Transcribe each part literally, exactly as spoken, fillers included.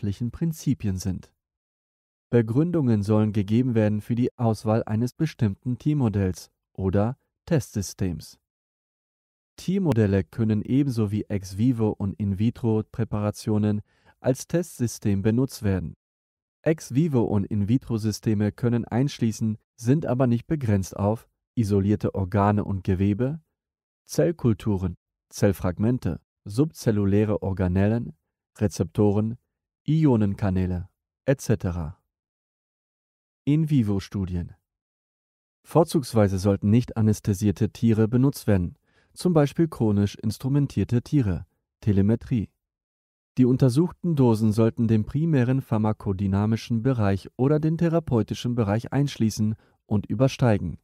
wissenschaftlichen Prinzipien sind. Begründungen sollen gegeben werden für die Auswahl eines bestimmten Tiermodells oder Testsystems. Tiermodelle können ebenso wie Ex-vivo- und In-vitro-Präparationen als Testsystem benutzt werden. Ex-vivo- und In-vitro-Systeme können einschließen, sind aber nicht begrenzt auf isolierte Organe und Gewebe, Zellkulturen, Zellfragmente, subzelluläre Organellen, Rezeptoren, Ionenkanäle et cetera. In-vivo-Studien. Vorzugsweise sollten nicht anästhesierte Tiere benutzt werden, zum Beispiel chronisch instrumentierte Tiere, Telemetrie. Die untersuchten Dosen sollten den primären pharmakodynamischen Bereich oder den therapeutischen Bereich einschließen und übersteigen.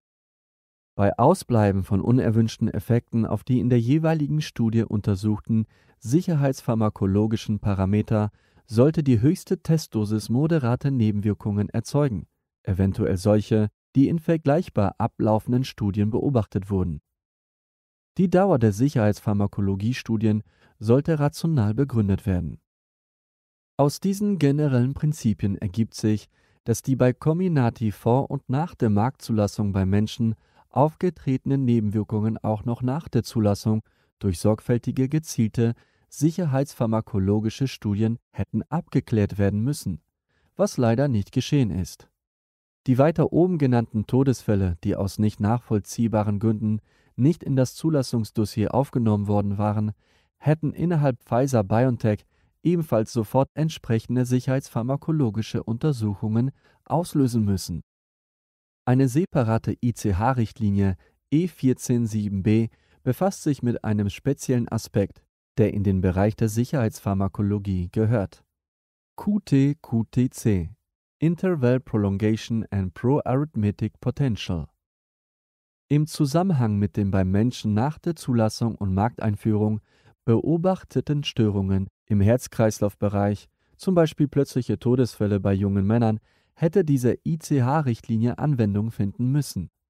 Bei Ausbleiben von unerwünschten Effekten auf die in der jeweiligen Studie untersuchten sicherheitspharmakologischen Parameter sollte die höchste Testdosis moderate Nebenwirkungen erzeugen, eventuell solche, die in vergleichbar ablaufenden Studien beobachtet wurden. Die Dauer der Sicherheitspharmakologiestudien sollte rational begründet werden. Aus diesen generellen Prinzipien ergibt sich, dass die bei Comirnaty vor und nach der Marktzulassung bei Menschen aufgetretenen Nebenwirkungen auch noch nach der Zulassung durch sorgfältige, gezielte sicherheitspharmakologische Studien hätten abgeklärt werden müssen, was leider nicht geschehen ist. Die weiter oben genannten Todesfälle, die aus nicht nachvollziehbaren Gründen nicht in das Zulassungsdossier aufgenommen worden waren, hätten innerhalb Pfizer-BioNTech ebenfalls sofort entsprechende sicherheitspharmakologische Untersuchungen auslösen müssen. Eine separate I C H-Richtlinie E vierzehn sieben b befasst sich mit einem speziellen Aspekt, der in den Bereich der Sicherheitspharmakologie gehört. Q T Q T C Interval Prolongation and Pro-Arrhythmic Potential. Im Zusammenhang mit den beim Menschen nach der Zulassung und Markteinführung beobachteten Störungen im Herz-Kreislauf-Bereich, zum Beispiel plötzliche Todesfälle bei jungen Männern, hätte diese I C H-Richtlinie Anwendung finden müssen.